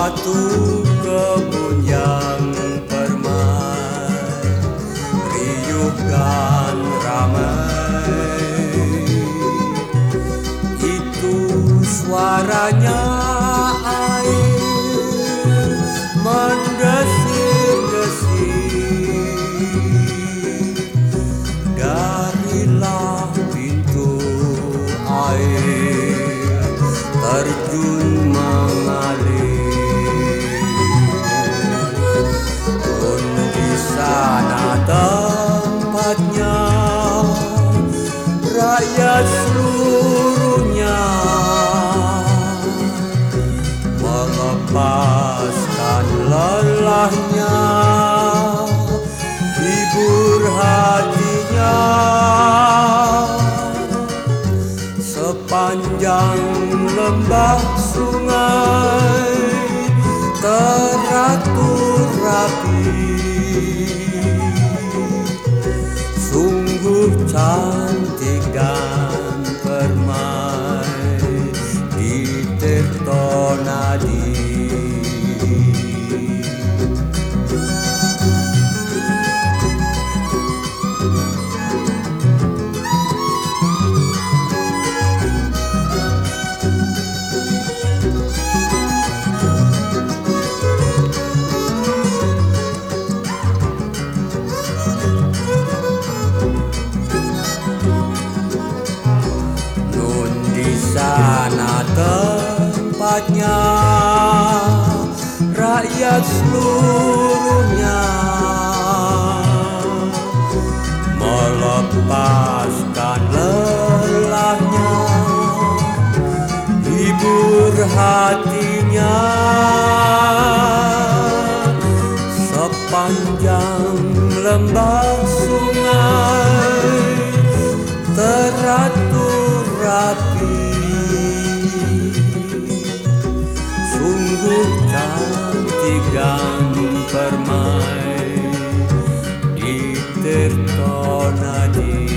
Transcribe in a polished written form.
Suatu kebun yang permai, riuh dan ramai. Itu suaranya air mendesir-desir. Darilah pintu air terjun mengalir. Di sana tempatnya rakyat seluruhnya melepaskan lelahnya, hibur hatinya. Sepanjang lembah sungai teratur rapi, sungguh cantik dan permai di Tirtonadi. Sana tempatnya rakyat seluruhnya melepaskan lelahnya, hibur hatinya. Sepanjang lembah sungai teratur rapi, sungguh cantik dan permai di Tirtonadi.